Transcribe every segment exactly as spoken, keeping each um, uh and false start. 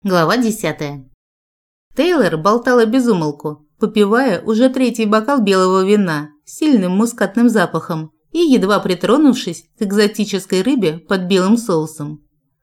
Глава десятая. Тейлор болтала без умолку, попивая уже третий бокал белого вина с сильным мускатным запахом и едва притронувшись к экзотической рыбе под белым соусом.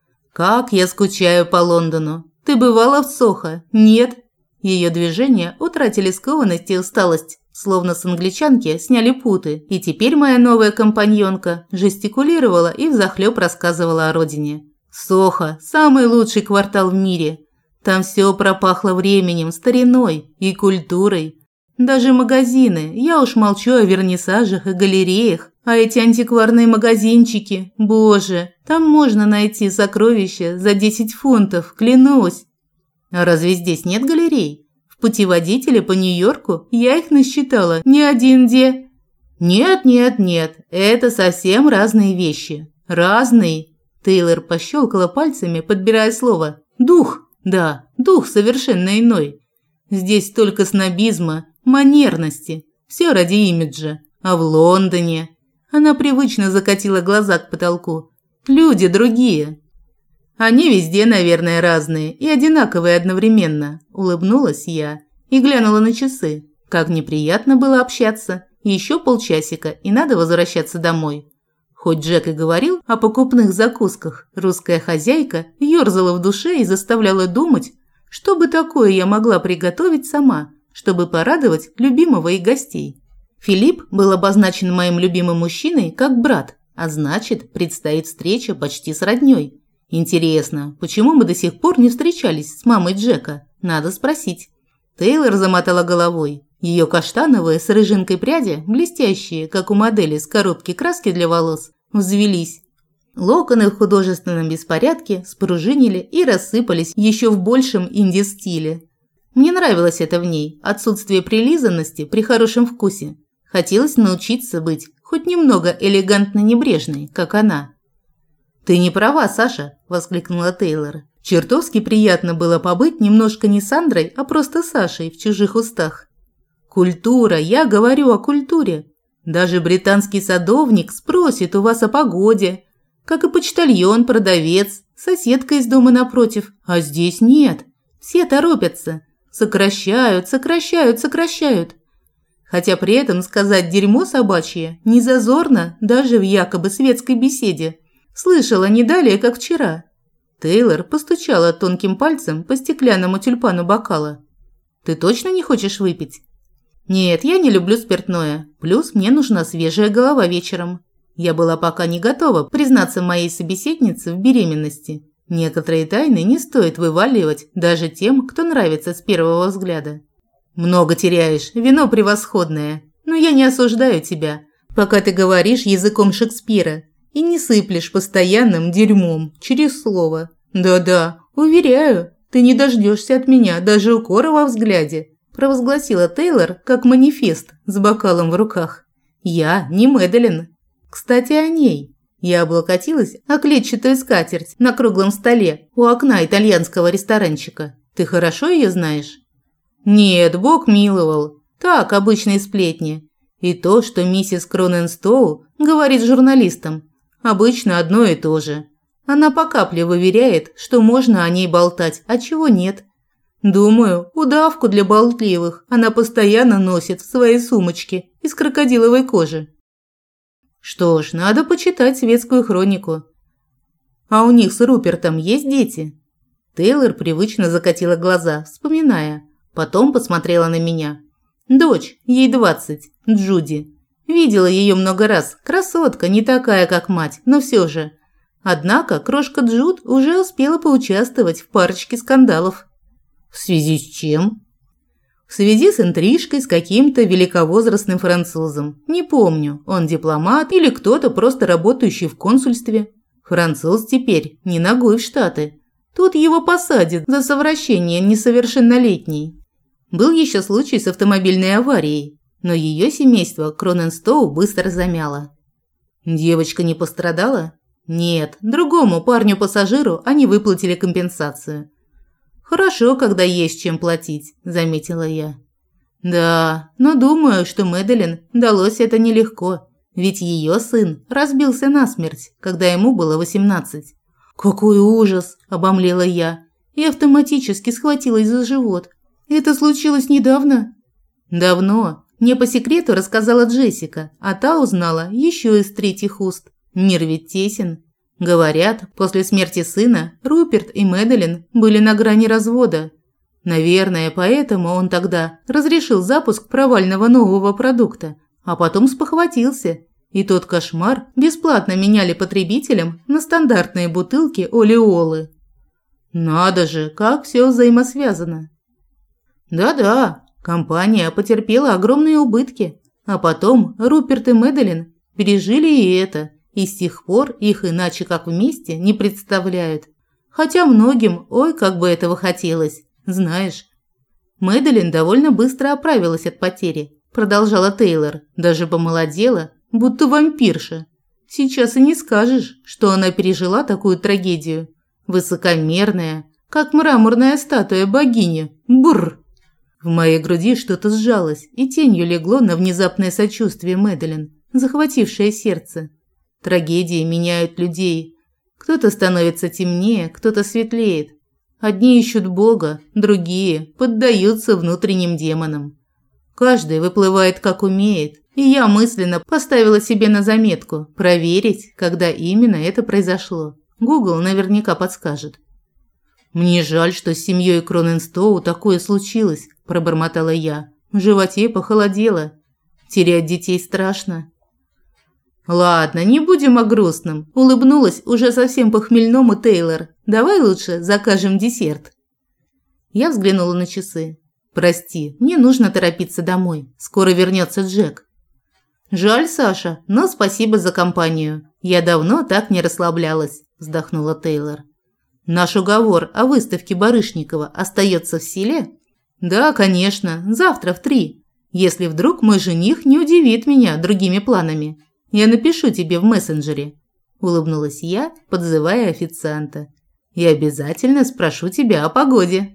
«Как я скучаю по Лондону! Ты бывала в Сохо? Нет?» Ее движения утратили скованность и усталость, словно с англичанки сняли путы, и теперь моя новая компаньонка жестикулировала и взахлёб рассказывала о родине. Сохо – самый лучший квартал в мире. Там все пропахло временем, стариной и культурой. Даже магазины, я уж молчу о вернисажах и галереях, а эти антикварные магазинчики, боже, там можно найти сокровища за десять фунтов, клянусь. А разве здесь нет галерей? В путеводителе по Нью-Йорку я их насчитала не один де. Нет, нет, нет, это совсем разные вещи. Разные. Тейлор пощелкала пальцами, подбирая слово. «Дух! Да, дух совершенно иной. Здесь столько снобизма, манерности. Все ради имиджа. А в Лондоне...» Она привычно закатила глаза к потолку. «Люди другие». «Они везде, наверное, разные и одинаковые одновременно», – улыбнулась я и глянула на часы. Как неприятно было общаться. Еще полчасика, и надо возвращаться домой. Хоть Джек и говорил о покупных закусках, русская хозяйка ёрзала в душе и заставляла думать, что бы такое я могла приготовить сама, чтобы порадовать любимого и гостей. Филипп был обозначен моим любимым мужчиной как брат, а значит, предстоит встреча почти с роднёй. Интересно, почему мы до сих пор не встречались с мамой Джека? Надо спросить. Тейлор замотала головой. Ее каштановые с рыжинкой пряди, блестящие, как у модели с коробки краски для волос, взвелись. Локоны в художественном беспорядке спружинили и рассыпались еще в большем инди-стиле. Мне нравилось это в ней, отсутствие прилизанности при хорошем вкусе. Хотелось научиться быть хоть немного элегантно небрежной, как она. «Ты не права, Саша», – воскликнула Тейлор. «Чертовски приятно было побыть немножко не Сандрой, а просто Сашей в чужих устах. Культура, я говорю о культуре. Даже британский садовник спросит у вас о погоде, как и почтальон, продавец, соседка из дома напротив. А здесь нет. Все торопятся. Сокращают, сокращают, сокращают. Хотя при этом сказать дерьмо собачье не зазорно даже в якобы светской беседе. Слышала не далее, как вчера». Тейлор постучала тонким пальцем по стеклянному тюльпану бокала. «Ты точно не хочешь выпить?» «Нет, я не люблю спиртное. Плюс мне нужна свежая голова вечером». Я была пока не готова признаться моей собеседнице в беременности. Некоторые тайны не стоит вываливать даже тем, кто нравится с первого взгляда. «Много теряешь, вино превосходное. Но я не осуждаю тебя, пока ты говоришь языком Шекспира и не сыплешь постоянным дерьмом через слово. Да-да, уверяю, ты не дождешься от меня даже укора во взгляде», провозгласила Тейлор как манифест с бокалом в руках. «Я не Мэдалин. Кстати, о ней». Я облокотилась о клетчатую скатерть на круглом столе у окна итальянского ресторанчика. «Ты хорошо ее знаешь?» «Нет, Бог миловал. Так, обычные сплетни. И то, что миссис Кроненстоу говорит журналистам, обычно одно и то же. Она по капле выверяет, что можно о ней болтать, а чего нет. Думаю, удавку для болтливых она постоянно носит в своей сумочке из крокодиловой кожи». «Что ж, надо почитать светскую хронику». «А у них с Рупертом есть дети?» Тейлор привычно закатила глаза, вспоминая. Потом посмотрела на меня. «Дочь, ей двадцать, Джуди. Видела ее много раз. Красотка, не такая, как мать, но все же. Однако крошка Джуд уже успела поучаствовать в парочке скандалов». «В связи с чем?» «В связи с интрижкой с каким-то великовозрастным французом. Не помню, он дипломат или кто-то просто работающий в консульстве. Француз теперь не ногой в Штаты. Тут его посадят за совращение несовершеннолетней». Был еще случай с автомобильной аварией, но ее семейство Кроненстоу быстро замяло. «Девочка не пострадала?» «Нет, другому парню-пассажиру они выплатили компенсацию». «Хорошо, когда есть чем платить», – заметила я. «Да, но думаю, что Мэдалин далось это нелегко, ведь ее сын разбился насмерть, когда ему было восемнадцать». «Какой ужас!» – обомлела я. и автоматически схватилась за живот. Это случилось недавно? Давно. Мне по секрету рассказала Джессика, а та узнала еще из третьих уст. Мир ведь тесен. Говорят, после смерти сына Руперт и Мэдалин были на грани развода. Наверное, поэтому он тогда разрешил запуск провального нового продукта, а потом спохватился. И тот кошмар бесплатно меняли потребителям на стандартные бутылки олеолы. Надо же, как все взаимосвязано. Да-да, компания потерпела огромные убытки, а потом Руперт и Мэдалин пережили и это, и с тех пор их иначе как вместе не представляют. Хотя многим, ой, как бы этого хотелось, знаешь. Мэдалин довольно быстро оправилась от потери, продолжала Тейлор, даже помолодела, будто вампирша. Сейчас и не скажешь, что она пережила такую трагедию. Высокомерная, как мраморная статуя богини. Бррр. В моей груди что-то сжалось, и тенью легло на внезапное сочувствие Мэдалин, захватившее сердце. Трагедии меняют людей. Кто-то становится темнее, кто-то светлеет. Одни ищут Бога, другие поддаются внутренним демонам. Каждый выплывает как умеет, и я мысленно поставила себе на заметку проверить, когда именно это произошло. Гугл наверняка подскажет. «Мне жаль, что с семьей Кроненстоу такое случилось», – пробормотала я. В животе похолодело. Терять детей страшно. «Ладно, не будем о грустном», – улыбнулась уже совсем по-хмельному Тейлор. «Давай лучше закажем десерт». Я взглянула на часы. «Прости, мне нужно торопиться домой. Скоро вернется Джек». «Жаль, Саша, но спасибо за компанию. Я давно так не расслаблялась», – вздохнула Тейлор. «Наш уговор о выставке Барышникова остается в силе?» «Да, конечно, завтра в три. Если вдруг мой жених не удивит меня другими планами. Я напишу тебе в мессенджере», – улыбнулась я, подзывая официанта. «И обязательно спрошу тебя о погоде».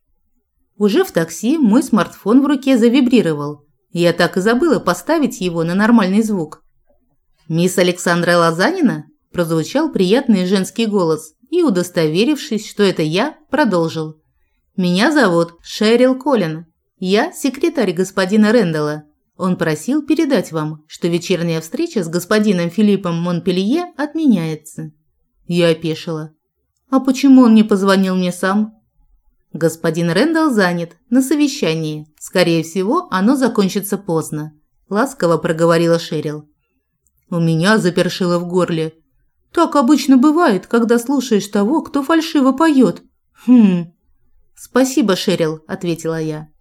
Уже в такси мой смартфон в руке завибрировал. Я так и забыла поставить его на нормальный звук. «Мисс Александра Лозанина?» – прозвучал приятный женский голос, и, удостоверившись, что это я, продолжил. «Меня зовут Шерил Коллин. Я секретарь господина Рэндалла. Он просил передать вам, что вечерняя встреча с господином Филиппом Монпелье отменяется». Я опешила. «А почему он не позвонил мне сам?» «Господин Рэндалл занят, на совещании. Скорее всего, оно закончится поздно», – ласково проговорила Шерил. У меня запершило в горле. «Так обычно бывает, когда слушаешь того, кто фальшиво поет». «Хм...» «Спасибо, Шерил», – ответила я.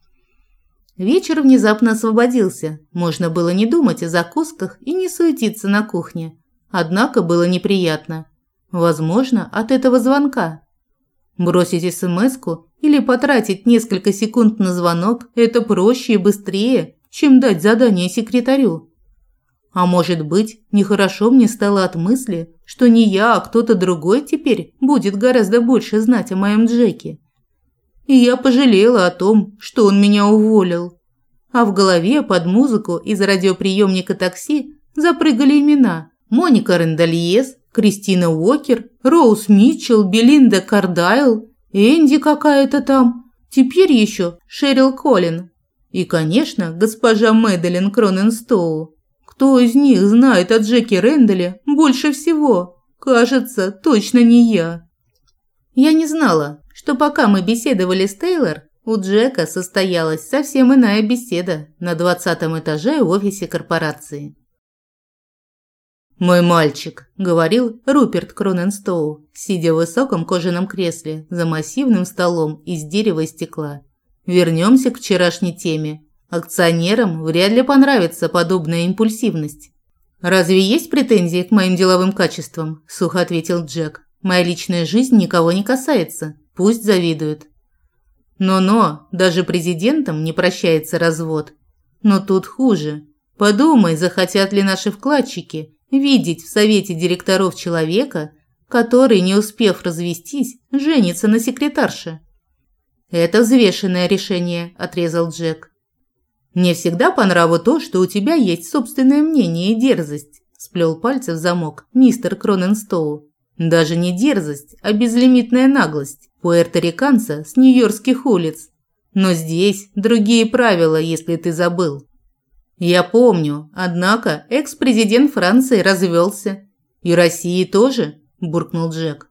Вечер внезапно освободился. Можно было не думать о закусках и не суетиться на кухне. Однако было неприятно. Возможно, от этого звонка. Бросить смс-ку или потратить несколько секунд на звонок – это проще и быстрее, чем дать задание секретарю. А может быть, нехорошо мне стало от мысли, что не я, а кто-то другой теперь будет гораздо больше знать о моем Джеке. И я пожалела о том, что он меня уволил. А в голове под музыку из радиоприемника такси запрыгали имена: Моника Рэндальес, Кристина Уокер, Роуз Митчелл, Белинда Кардайл, Энди какая-то там, теперь еще Шерил Коллин. И, конечно, госпожа Мэдалин Кроненстоу. Кто из них знает о Джеке Рэндалле больше всего? Кажется, точно не я. Я не знала, что пока мы беседовали с Тейлор, у Джека состоялась совсем иная беседа на двадцатом этаже в офисе корпорации. «Мой мальчик», – говорил Руперт Кроненстоу, сидя в высоком кожаном кресле за массивным столом из дерева и стекла. «Вернемся к вчерашней теме. Акционерам вряд ли понравится подобная импульсивность». «Разве есть претензии к моим деловым качествам?» – сухо ответил Джек. «Моя личная жизнь никого не касается. Пусть завидуют». «Но-но, даже президентам не прощается развод. Но тут хуже. Подумай, захотят ли наши вкладчики видеть в совете директоров человека, который, не успев развестись, женится на секретарше». «Это взвешенное решение», – отрезал Джек. «Мне всегда по нраву то, что у тебя есть собственное мнение и дерзость», – сплел пальцы в замок мистер Кроненстоу. «Даже не дерзость, а безлимитная наглость. пуэрториканца с нью-йоркских улиц. Но здесь другие правила, если ты забыл. Я помню, однако экс-президент Франции развелся. И России тоже, буркнул Джек.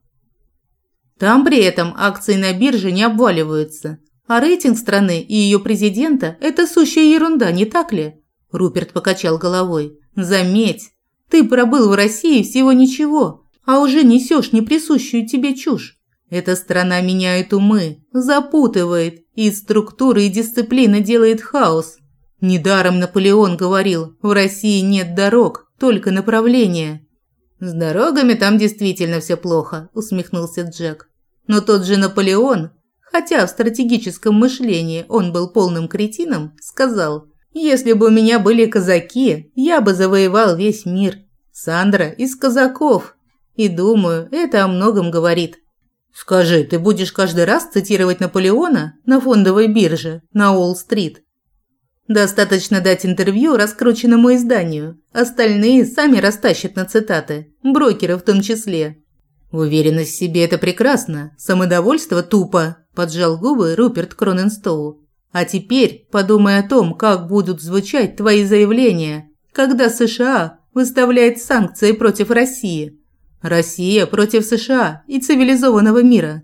Там при этом акции на бирже не обваливаются. А рейтинг страны и ее президента – это сущая ерунда, не так ли? Руперт покачал головой. Заметь, ты пробыл в России всего ничего, а уже несешь неприсущую тебе чушь. Эта страна меняет умы, запутывает, из структуры и дисциплины делает хаос. Недаром Наполеон говорил, в России нет дорог, только направления. С дорогами там действительно все плохо, усмехнулся Джек. Но тот же Наполеон, хотя в стратегическом мышлении он был полным кретином, сказал, если бы у меня были казаки, я бы завоевал весь мир. Сандра из казаков. И думаю, это о многом говорит. Скажи, ты будешь каждый раз цитировать Наполеона на фондовой бирже на Уолл-стрит? Достаточно дать интервью раскрученному изданию. Остальные сами растащат на цитаты, брокеры в том числе. Уверенность в себе – это прекрасно, самодовольство тупо, поджал губы Руперт Кроненстоу. А теперь подумай о том, как будут звучать твои заявления, когда США выставляет санкции против России. Россия против США и цивилизованного мира.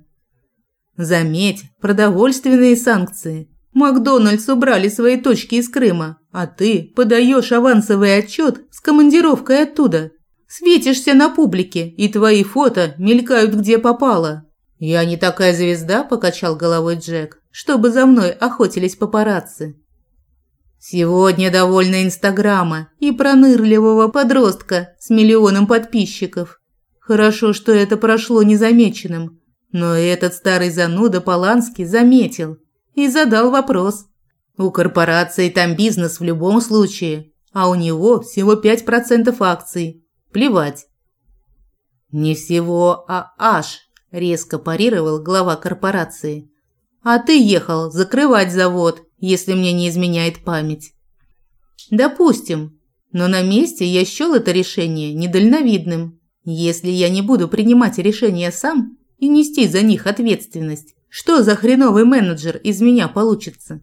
Заметь, продовольственные санкции. Макдональдс убрали свои точки из Крыма, а ты подаешь авансовый отчет с командировкой оттуда. Светишься на публике, и твои фото мелькают где попало. Я не такая звезда, покачал головой Джек, чтобы за мной охотились папарацци. Сегодня довольно Инстаграма и пронырливого подростка с миллионом подписчиков. Хорошо, что это прошло незамеченным, но этот старый зануда Полански заметил и задал вопрос. У корпорации там бизнес в любом случае, а у него всего пять процентов акций. Плевать. Не всего, а аж, резко парировал глава корпорации. А ты ехал закрывать завод, если мне не изменяет память. Допустим, но на месте я счёл это решение недальновидным. Если я не буду принимать решения сам и нести за них ответственность, что за хреновый менеджер из меня получится?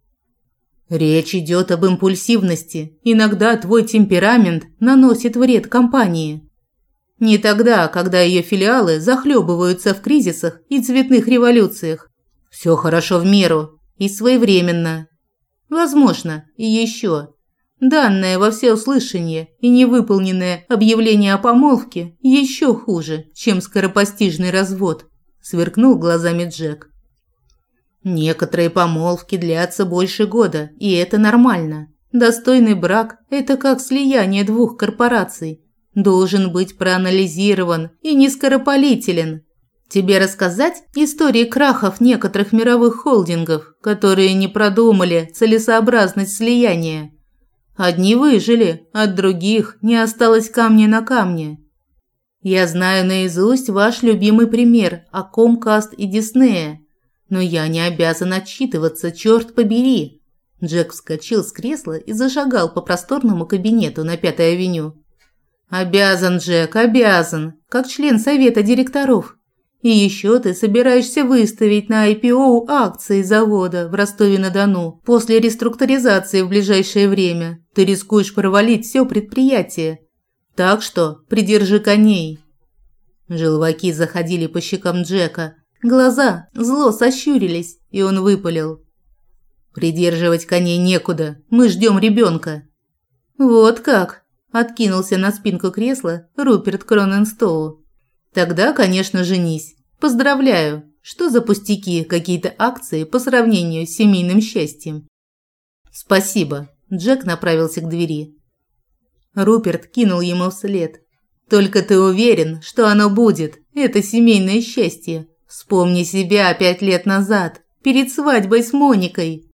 Речь идет об импульсивности. Иногда твой темперамент наносит вред компании. Не тогда, когда ее филиалы захлебываются в кризисах и цветных революциях. Все хорошо в меру и своевременно. Возможно, и еще. Данное во всеуслышание и невыполненное объявление о помолвке еще хуже, чем скоропостижный развод, сверкнул глазами Джек. Некоторые помолвки длятся больше года, и это нормально. Достойный брак – это как слияние двух корпораций. Должен быть проанализирован и не скоропалителен. Тебе рассказать истории крахов некоторых мировых холдингов, которые не продумали целесообразность слияния? Одни выжили, от других не осталось камня на камне. Я знаю наизусть ваш любимый пример о Comcast и Disney, но я не обязан отчитываться, черт побери. Джек вскочил с кресла и зашагал по просторному кабинету на Пятой авеню. Обязан, Джек, обязан, как член совета директоров. И еще ты собираешься выставить на ай пи о акции завода в Ростове-на-Дону после реструктуризации в ближайшее время. Ты рискуешь провалить все предприятие. Так что придержи коней. Желваки заходили по щекам Джека. Глаза зло сощурились, и он выпалил. Придерживать коней некуда. Мы ждем ребенка. Вот как, откинулся на спинку кресла Руперт Кроненстоу. Тогда, конечно, женись. Поздравляю. Что за пустяки какие-то акции по сравнению с семейным счастьем? Спасибо. Джек направился к двери. Руперт кинул ему вслед. Только ты уверен, что оно будет, это семейное счастье. Вспомни себя пять лет назад, перед свадьбой с Моникой.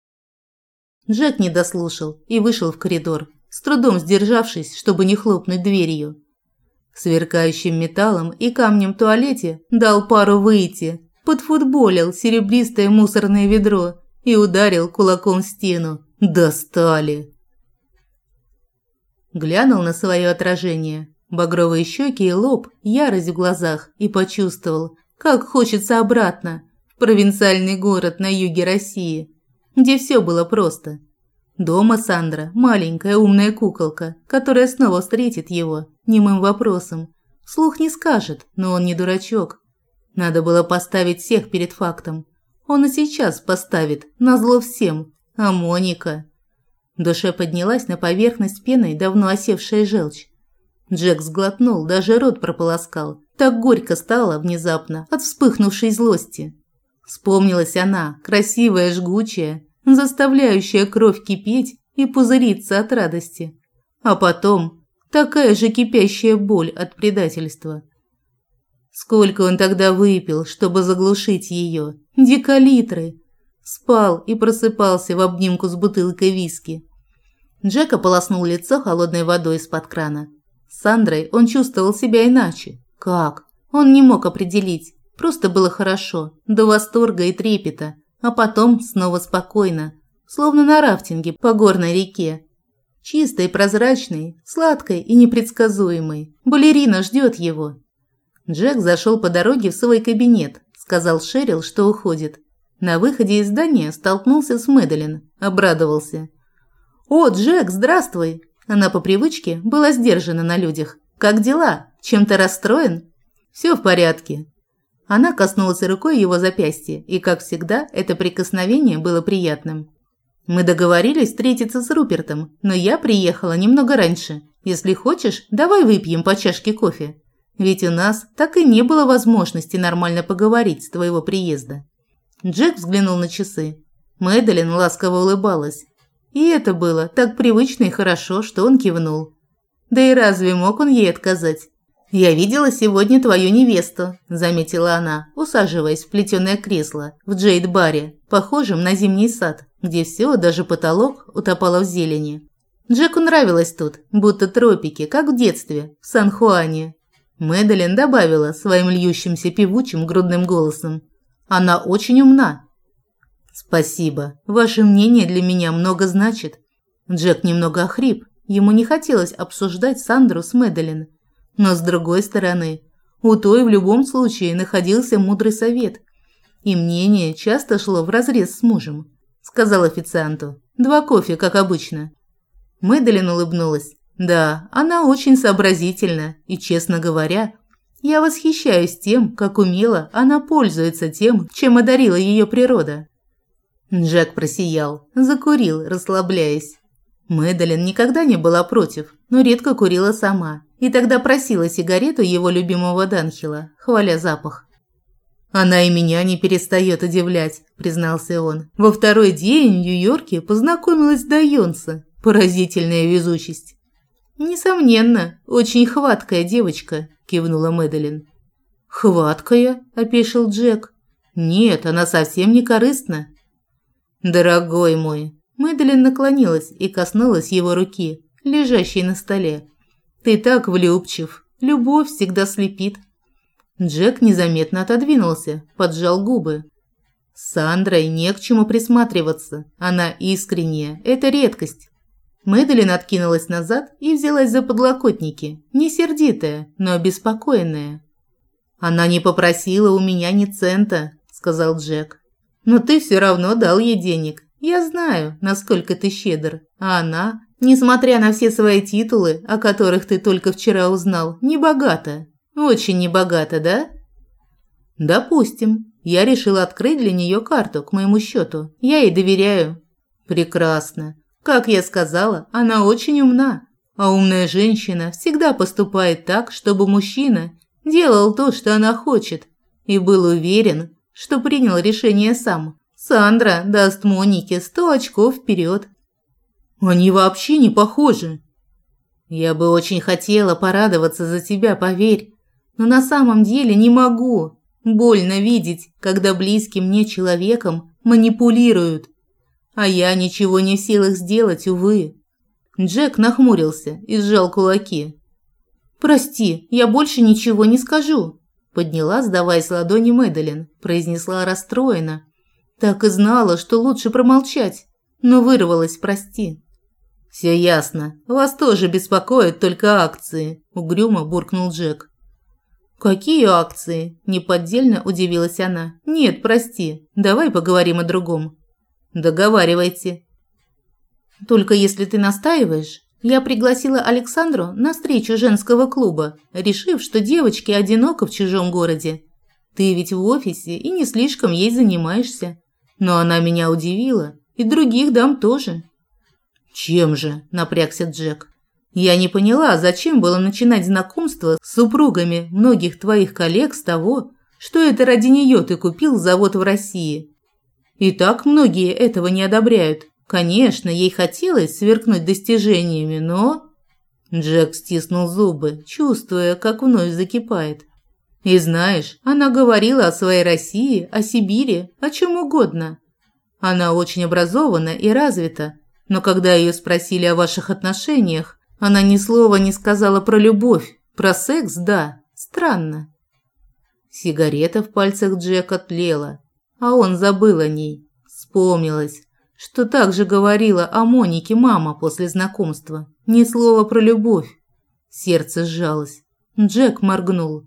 Джек не дослушал и вышел в коридор, с трудом сдержавшись, чтобы не хлопнуть дверью. В сверкающем металлом и камнем туалете дал пару выйти, подфутболил серебристое мусорное ведро и ударил кулаком в стену. Достали! Глянул на свое отражение, багровые щеки и лоб, ярость в глазах и почувствовал, Как хочется обратно, в провинциальный город на юге России, где все было просто. Дома Сандра – маленькая умная куколка, которая снова встретит его немым вопросом. Вслух не скажет, но он не дурачок. Надо было поставить всех перед фактом. Он и сейчас поставит, назло всем. А Моника? В душе поднялась на поверхность пеной давно осевшая желчь. Джек сглотнул, даже рот прополоскал. Так горько стало внезапно от вспыхнувшей злости. Вспомнилась она, красивая, жгучая, заставляющая кровь кипеть и пузыриться от радости. А потом такая же кипящая боль от предательства. Сколько он тогда выпил, чтобы заглушить ее? Декалитры. Спал и просыпался в обнимку с бутылкой виски. Джек ополоснул лицо холодной водой из-под крана. С Сандрой он чувствовал себя иначе. Как? Он не мог определить. Просто было хорошо, до восторга и трепета, а потом снова спокойно, словно на рафтинге по горной реке. Чистой, прозрачной, сладкой и непредсказуемой. Балерина ждет его. Джек зашел по дороге в свой кабинет, сказал Шерил, что уходит. На выходе из здания столкнулся с Мэдалин, обрадовался. «О, Джек, здравствуй!» Она по привычке была сдержана на людях. «Как дела? Чем-то расстроен?» «Все в порядке». Она коснулась рукой его запястья, и, как всегда, это прикосновение было приятным. «Мы договорились встретиться с Рупертом, но я приехала немного раньше. Если хочешь, давай выпьем по чашке кофе. Ведь у нас так и не было возможности нормально поговорить с твоего приезда». Джек взглянул на часы. Мэдалин ласково улыбалась. И это было так привычно и хорошо, что он кивнул. Да и разве мог он ей отказать? «Я видела сегодня твою невесту», – заметила она, усаживаясь в плетеное кресло в Джейд-баре, похожем на зимний сад, где все, даже потолок, утопало в зелени. Джеку нравилось тут, будто тропики, как в детстве, в Сан-Хуане. Мэдалин добавила своим льющимся певучим грудным голосом. «Она очень умна». «Спасибо. Ваше мнение для меня много значит». Джек немного охрип. Ему не хотелось обсуждать Сандру с Мэдалин. Но с другой стороны, у той в любом случае находился мудрый совет. И мнение часто шло вразрез с мужем. Сказал официанту. «Два кофе, как обычно». Мэдалин улыбнулась. «Да, она очень сообразительна. И, честно говоря, я восхищаюсь тем, как умело она пользуется тем, чем одарила ее природа». Джек просиял, закурил, расслабляясь. Мэдалин никогда не была против, но редко курила сама. И тогда просила сигарету его любимого Данхила, хваля запах. «Она и меня не перестает удивлять», – признался он. «Во второй день в Нью-Йорке познакомилась с Дайонсо. Поразительная везучесть». «Несомненно, очень хваткая девочка», – кивнула Мэдалин. «Хваткая?» – опешил Джек. «Нет, она совсем не корыстна». «Дорогой мой», – Мэдалин наклонилась и коснулась его руки, лежащей на столе. «Ты так влюбчив. Любовь всегда слепит». Джек незаметно отодвинулся, поджал губы. С Сандрой не к чему присматриваться. Она искренняя. Это редкость. Мэдалин откинулась назад и взялась за подлокотники. Не сердитая, но обеспокоенная. «Она не попросила у меня ни цента», – сказал Джек. «Но ты все равно дал ей денег. Я знаю, насколько ты щедр. А она, несмотря на все свои титулы, о которых ты только вчера узнал, не богата. Очень небогата, да?» «Допустим. Я решила открыть для нее карту к моему счету. Я ей доверяю». «Прекрасно. Как я сказала, она очень умна. А умная женщина всегда поступает так, чтобы мужчина делал то, что она хочет, и был уверен, что принял решение сам. Сандра даст Монике сто очков вперед». «Они вообще не похожи». «Я бы очень хотела порадоваться за тебя, поверь. Но на самом деле не могу. Больно видеть, когда близким мне человеком манипулируют. А я ничего не в силах сделать, увы». Джек нахмурился и сжал кулаки. «Прости, я больше ничего не скажу», – подняла, сдаваясь ладони Мэдалин, произнесла расстроенно. «Так и знала, что лучше промолчать, но вырвалась, прости». «Все ясно. Вас тоже беспокоят только акции», – угрюмо буркнул Джек. «Какие акции?» – неподдельно удивилась она. «Нет, прости, давай поговорим о другом». «Договаривайте». «Только если ты настаиваешь, я пригласила Александру на встречу женского клуба, решив, что девочке одиноко в чужом городе. Ты ведь в офисе и не слишком ей занимаешься. Но она меня удивила, и других дам тоже». «Чем же?» – напрягся Джек. «Я не поняла, зачем было начинать знакомство с супругами многих твоих коллег с того, что это ради нее ты купил завод в России. И так многие этого не одобряют. Конечно, ей хотелось сверкнуть достижениями, но...» Джек стиснул зубы, чувствуя, как вновь закипает. «И знаешь, она говорила о своей России, о Сибири, о чем угодно. Она очень образована и развита, но когда ее спросили о ваших отношениях, она ни слова не сказала про любовь, про секс, да, странно». Сигарета в пальцах Джека тлела, а он забыл о ней. Вспомнилось, что так же говорила о Монике мама после знакомства. Ни слова про любовь. Сердце сжалось. Джек моргнул.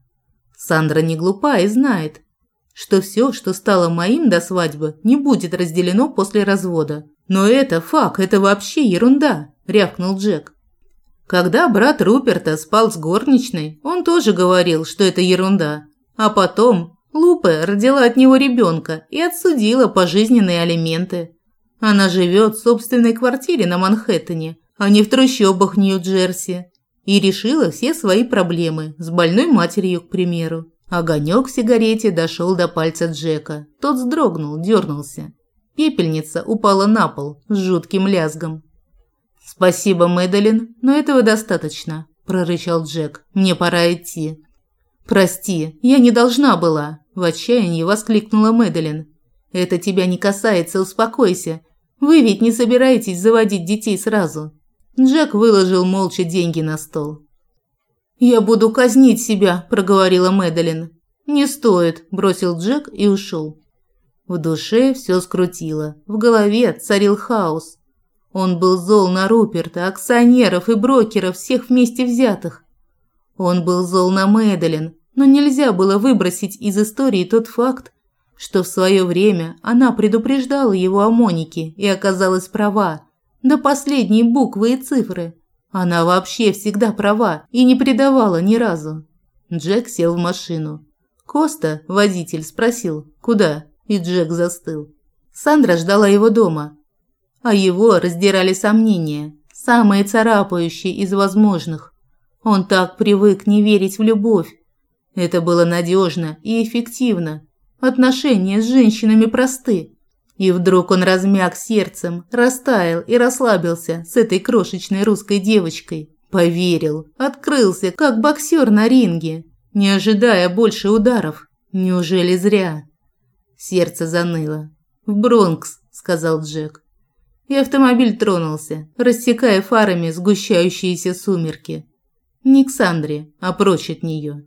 Сандра не глупа и знает, что все, что стало моим до свадьбы, не будет разделено после развода. «Но это факт, это вообще ерунда», – рявкнул Джек. Когда брат Руперта спал с горничной, он тоже говорил, что это ерунда. А потом Лупе родила от него ребенка и отсудила пожизненные алименты. Она живет в собственной квартире на Манхэттене, а не в трущобах Нью-Джерси. И решила все свои проблемы, с больной матерью, к примеру. Огонек в сигарете дошел до пальца Джека. Тот вздрогнул, дернулся. Пепельница упала на пол с жутким лязгом. «Спасибо, Мэдалин, но этого достаточно», – прорычал Джек. «Мне пора идти». «Прости, я не должна была», – в отчаянии воскликнула Мэдалин. «Это тебя не касается, успокойся. Вы ведь не собираетесь заводить детей сразу». Джек выложил молча деньги на стол. «Я буду казнить себя», – проговорила Мэдалин. «Не стоит», – бросил Джек и ушел. В душе все скрутило, в голове царил хаос. Он был зол на Руперта, акционеров и брокеров, всех вместе взятых. Он был зол на Мэдалин, но нельзя было выбросить из истории тот факт, что в свое время она предупреждала его о Монике и оказалась права. До последней буквы и цифры. Она вообще всегда права и не предавала ни разу. Джек сел в машину. Коста, водитель, спросил, куда, и Джек застыл. Сандра ждала его дома, а его раздирали сомнения, самые царапающие из возможных. Он так привык не верить в любовь. Это было надежно и эффективно. Отношения с женщинами просты. И вдруг он размяк сердцем, растаял и расслабился с этой крошечной русской девочкой. Поверил, открылся, как боксер на ринге, не ожидая больше ударов. Неужели зря? Сердце заныло. «В Бронкс», – сказал Джек. И автомобиль тронулся, рассекая фарами сгущающиеся сумерки. Не к Сандре, а прочь от нее.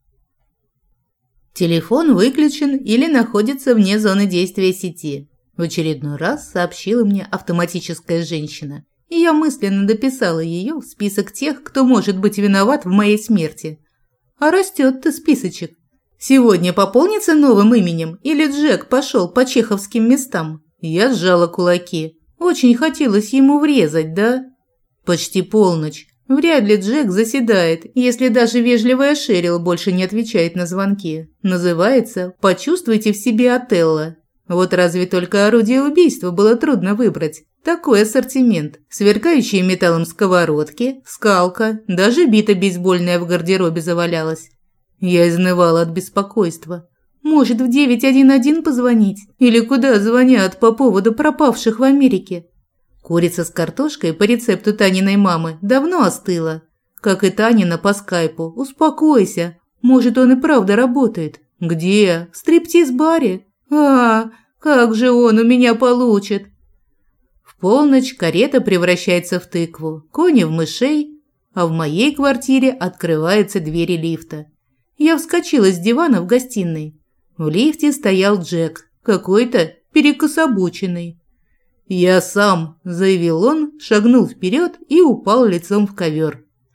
Телефон выключен или находится вне зоны действия сети. В очередной раз сообщила мне автоматическая женщина, и я мысленно дописала ее в список тех, кто может быть виноват в моей смерти. А растет-то списочек. Сегодня пополнится новым именем или Джек пошел по чеховским местам? Я сжала кулаки. Очень хотелось ему врезать, да? Почти полночь. Вряд ли Джек заседает, если даже вежливая Шерил больше не отвечает на звонки. Называется «Почувствуйте в себе Отелло». Вот разве только орудие убийства было трудно выбрать. Такой ассортимент. Сверкающие металлом сковородки, скалка, даже бита бейсбольная в гардеробе завалялась. Я изнывала от беспокойства. Может, в девять один один позвонить? Или куда звонят по поводу пропавших в Америке? Курица с картошкой по рецепту Таниной мамы давно остыла. Как и Танина по скайпу. Успокойся. Может, он и правда работает. Где? В стриптиз-баре? А, как же он у меня получит? В полночь карета превращается в тыкву, кони в мышей, а в моей квартире открываются двери лифта. Я вскочила с дивана в гостиной. В лифте стоял Джек, какой-то перекособоченный. «Я сам», – заявил он, шагнул вперед и упал лицом в ковер.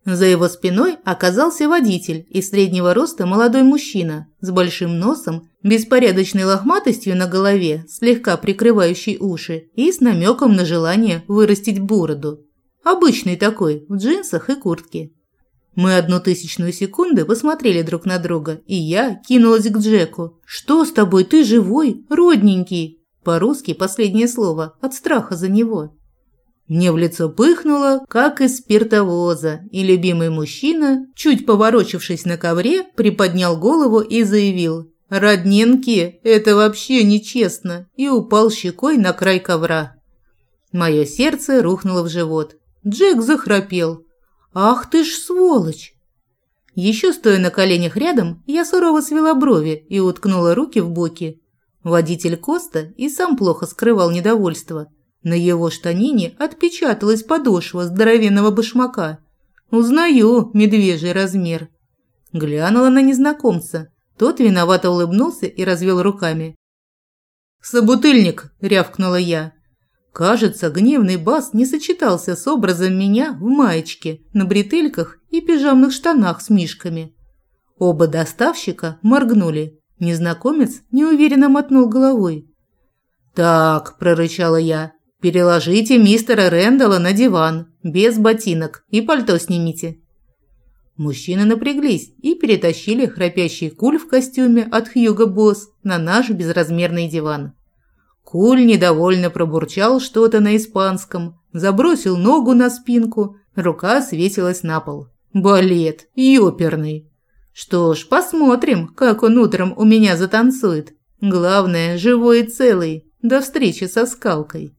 За его спиной оказался водитель из среднего роста молодой мужчина с большим носом, беспорядочной лохматостью на голове, слегка прикрывающей уши, и с намеком на желание вырастить бороду. Обычный такой, в джинсах и куртке. Мы одну тысячную секунды посмотрели друг на друга, и я кинулась к Джеку. «Что с тобой? Ты живой? Родненький!» По-русски последнее слово, от страха за него. Мне в лицо пыхнуло, как из спиртовоза, и любимый мужчина, чуть поворочившись на ковре, приподнял голову и заявил: «Родненькие, это вообще нечестно!» и упал щекой на край ковра. Мое сердце рухнуло в живот. Джек захрапел. «Ах ты ж сволочь!» Еще стоя на коленях рядом, я сурово свела брови и уткнула руки в боки. Водитель Коста и сам плохо скрывал недовольство. На его штанине отпечаталась подошва здоровенного башмака. Узнаю медвежий размер. Глянула на незнакомца. Тот виновато улыбнулся и развел руками. «Собутыльник!» – рявкнула я. Кажется, гневный бас не сочетался с образом меня в маечке, на бретельках и пижамных штанах с мишками. Оба доставщика моргнули. Незнакомец неуверенно мотнул головой. «Так», – прорычала я, – «переложите мистера Рэндалла на диван, без ботинок, и пальто снимите». Мужчины напряглись и перетащили храпящий Куль в костюме от Хьюго Босс на наш безразмерный диван. Куль недовольно пробурчал что-то на испанском, забросил ногу на спинку, рука свесилась на пол. Балет, ёперный. Что ж, посмотрим, как он утром у меня затанцует. Главное, живой и целый. До встречи со скалкой.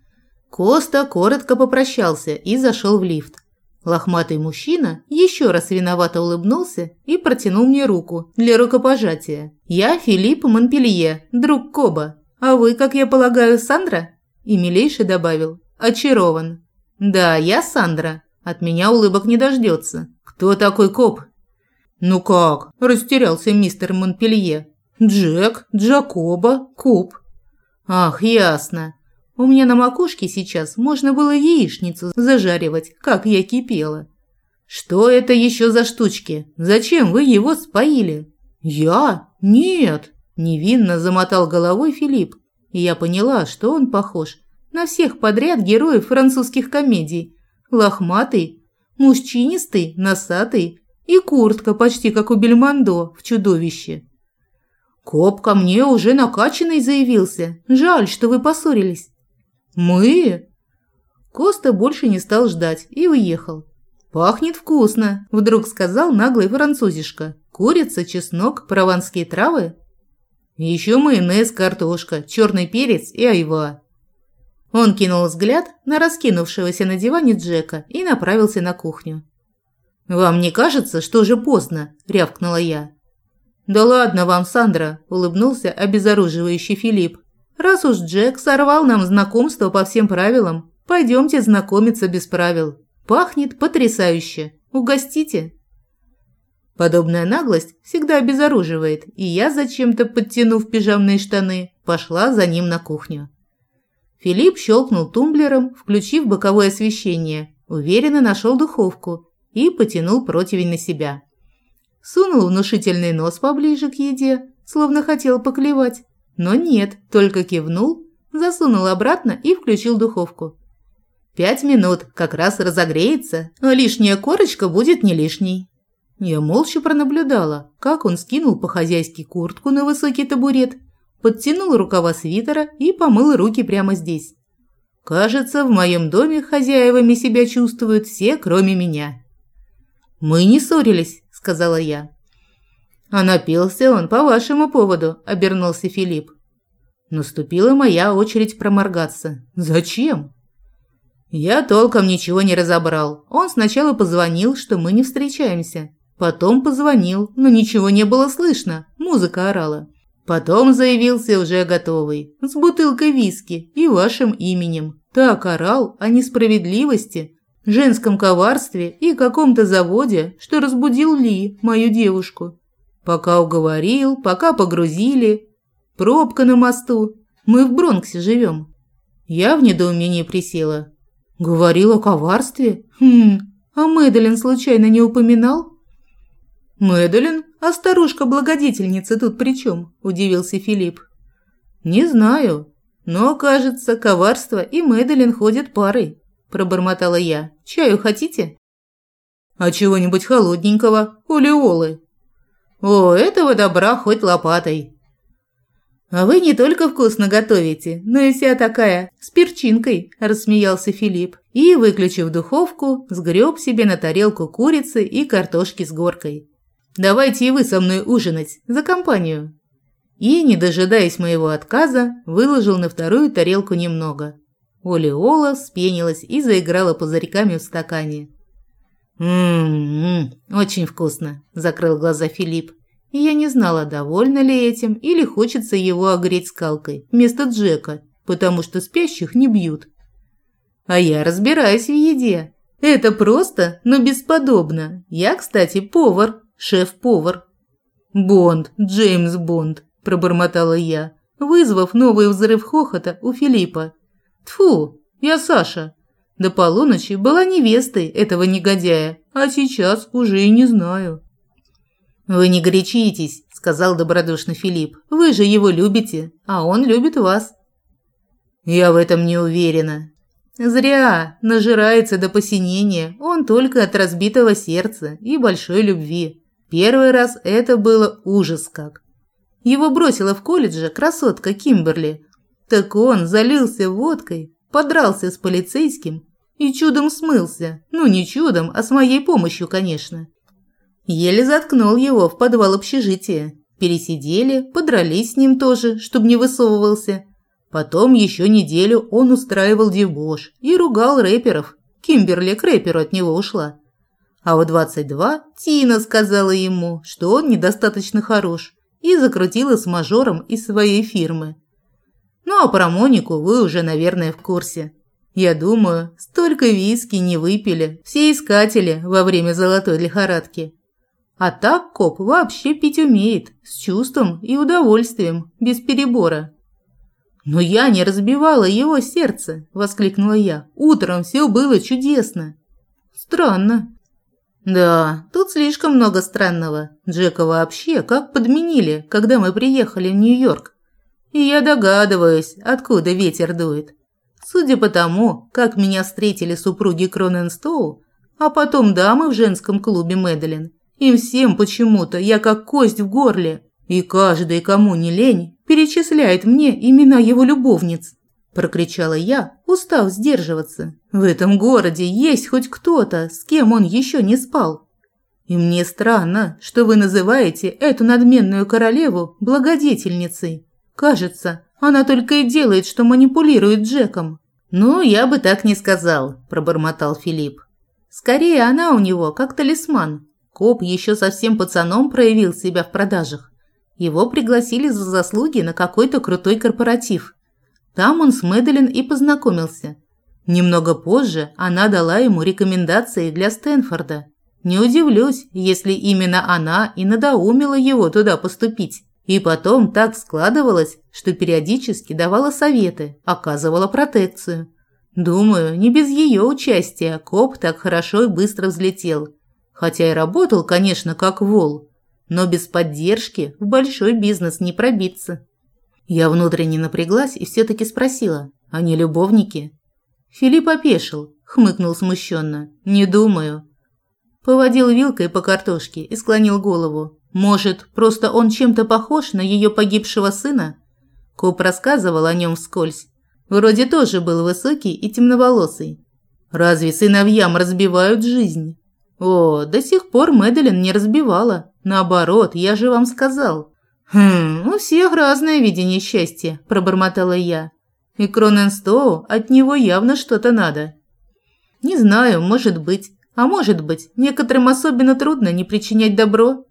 Коста коротко попрощался и зашел в лифт. Лохматый мужчина еще раз виновато улыбнулся и протянул мне руку для рукопожатия. «Я Филипп Монпелье, друг Коба. А вы, как я полагаю, Сандра?» И милейший добавил: «Очарован». «Да, я Сандра. От меня улыбок не дождется. Кто такой Коб?» «Ну как?» – растерялся мистер Монпелье. «Джек, Джакоба, Коб». «Ах, ясно. У меня на макушке сейчас можно было яичницу зажаривать, как я кипела». «Что это еще за штучки? Зачем вы его споили?» «Я? Нет!» – невинно замотал головой Филипп. И я поняла, что он похож на всех подряд героев французских комедий. Лохматый, мужчинистый, носатый и куртка почти как у Бельмондо в «Чудовище». «Коп ко мне уже накачанный заявился. Жаль, что вы поссорились». «Мы?» Коста больше не стал ждать и уехал. «Пахнет вкусно», – вдруг сказал наглый французишка. «Курица, чеснок, прованские травы?» «Еще майонез, картошка, черный перец и айва». Он кинул взгляд на раскинувшегося на диване Джека и направился на кухню. «Вам не кажется, что уже поздно?» – рявкнула я. «Да ладно вам, Сандра», – улыбнулся обезоруживающий Филипп. «Раз уж Джек сорвал нам знакомство по всем правилам, пойдемте знакомиться без правил. Пахнет потрясающе. Угостите». Подобная наглость всегда обезоруживает, и я, зачем-то подтянув пижамные штаны, пошла за ним на кухню. Филипп щелкнул тумблером, включив боковое освещение, уверенно нашел духовку и потянул противень на себя. Сунул внушительный нос поближе к еде, словно хотел поклевать, но нет, только кивнул, засунул обратно и включил духовку. Пять минут, как раз разогреется, а лишняя корочка будет не лишней. Я молча пронаблюдала, как он скинул по-хозяйски куртку на высокий табурет, подтянул рукава свитера и помыл руки прямо здесь. Кажется, в моем доме хозяевами себя чувствуют все, кроме меня. «Мы не ссорились», – сказала я. «А напился он по вашему поводу», – обернулся Филипп. Наступила моя очередь проморгаться. «Зачем?» Я толком ничего не разобрал. Он сначала позвонил, что мы не встречаемся. Потом позвонил, но ничего не было слышно, музыка орала. Потом заявился уже готовый, с бутылкой виски и вашим именем. Так орал о несправедливости, женском коварстве и каком-то заводе, что разбудил Ли, мою девушку. Пока уговорил, пока погрузили. Пробка на мосту. Мы в Бронксе живем. Я в недоумении присела. Говорил о коварстве? Хм, А Мэдалин случайно не упоминал? Мэдалин? А старушка-благодетельница тут при чем? Удивился Филипп. Не знаю, но, кажется, коварство и Мэдалин ходят парой, пробормотала я. Чаю хотите? А чего-нибудь холодненького, олеолы. О, этого добра хоть лопатой. А вы не только вкусно готовите, но и вся такая с перчинкой, рассмеялся Филипп и, выключив духовку, сгреб себе на тарелку курицы и картошки с горкой. Давайте и вы со мной ужинать, за компанию. И, не дожидаясь моего отказа, выложил на вторую тарелку немного. Олеола вспенилась и заиграла пузырьками в стакане. «М-м-м, очень вкусно», – закрыл глаза Филипп. И я не знала, довольна ли этим или хочется его огреть скалкой вместо Джека, потому что спящих не бьют. А я разбираюсь в еде. Это просто, но бесподобно. Я, кстати, повар, шеф-повар. «Бонд, Джеймс Бонд», – пробормотала я, вызвав новый взрыв хохота у Филиппа. «Тьфу, я Саша. До полуночи была невестой этого негодяя, а сейчас уже и не знаю». «Вы не горячитесь», – сказал добродушно Филипп. «Вы же его любите, а он любит вас». «Я в этом не уверена». «Зря. Нажирается до посинения он только от разбитого сердца и большой любви. Первый раз это было ужас как. Его бросила в колледже красотка Кимберли. Так он залился водкой, подрался с полицейским и чудом смылся. Ну, не чудом, а с моей помощью, конечно. Еле заткнул его в подвал общежития. Пересидели, подрались с ним тоже, чтобы не высовывался. Потом еще неделю он устраивал дебош и ругал рэперов. Кимберли к рэперу от него ушла. А в двадцать два Тина сказала ему, что он недостаточно хорош, и закрутила с мажором из своей фирмы. Ну а про Монику вы уже, наверное, в курсе. Я думаю, столько виски не выпили все искатели во время золотой лихорадки. А так коп вообще пить умеет, с чувством и удовольствием, без перебора. «Но я не разбивала его сердце!» – воскликнула я. «Утром все было чудесно!» «Странно». «Да, тут слишком много странного. Джека вообще как подменили, когда мы приехали в Нью-Йорк. И я догадываюсь, откуда ветер дует. Судя по тому, как меня встретили супруги Кроненстоу, а потом дамы в женском клубе Мэдалин, им всем почему-то я как кость в горле, и каждый, кому не лень, перечисляет мне имена его любовниц», – прокричала я, устав сдерживаться. «В этом городе есть хоть кто-то, с кем он еще не спал. И мне странно, что вы называете эту надменную королеву благодетельницей. Кажется, она только и делает, что манипулирует Джеком». «Ну, я бы так не сказал», – пробормотал Филипп. «Скорее, она у него как талисман. Коп еще совсем пацаном проявил себя в продажах. Его пригласили за заслуги на какой-то крутой корпоратив. Там он с Мэдалин и познакомился. Немного позже она дала ему рекомендации для Стэнфорда. Не удивлюсь, если именно она и надоумила его туда поступить. И потом так складывалось, что периодически давала советы, оказывала протекцию. Думаю, не без ее участия коп так хорошо и быстро взлетел. Хотя и работал, конечно, как вол, но без поддержки в большой бизнес не пробиться». Я внутренне напряглась и все-таки спросила, а не любовники? Филипп опешил, хмыкнул смущенно. «Не думаю». Поводил вилкой по картошке и склонил голову. «Может, просто он чем-то похож на ее погибшего сына?» Коп рассказывал о нем вскользь. Вроде тоже был высокий и темноволосый. «Разве сыновьям разбивают жизнь?» «О, до сих пор Мэдалин не разбивала. Наоборот, я же вам сказал». «Хм, у всех разное видение счастья», – пробормотала я. «И Кроненстоу, от него явно что-то надо». «Не знаю, может быть. А может быть, некоторым особенно трудно не причинять добро».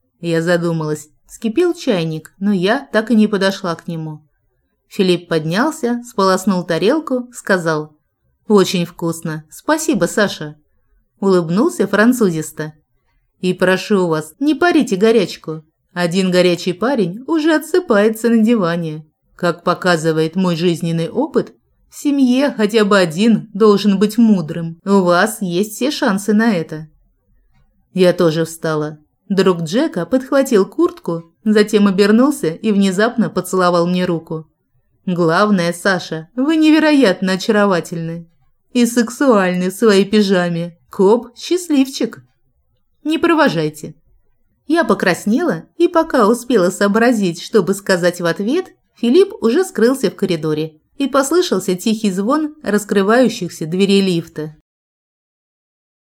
Я задумалась. Вскипел чайник, но я так и не подошла к нему. Филипп поднялся, сполоснул тарелку, сказал: «Очень вкусно. Спасибо, Саша». Улыбнулся французисто. «И прошу вас, не парите горячку. Один горячий парень уже отсыпается на диване. Как показывает мой жизненный опыт, В семье хотя бы один должен быть мудрым. У вас есть все шансы на это. Я тоже встала. Друг Джека подхватил куртку, затем обернулся и внезапно поцеловал мне руку. Главное, Саша, вы невероятно очаровательны. И сексуальны в своей пижаме. Коп – счастливчик. Не провожайте. Я покраснела, и пока успела сообразить, чтобы сказать в ответ, Филипп уже скрылся в коридоре, и послышался тихий звон раскрывающихся дверей лифта.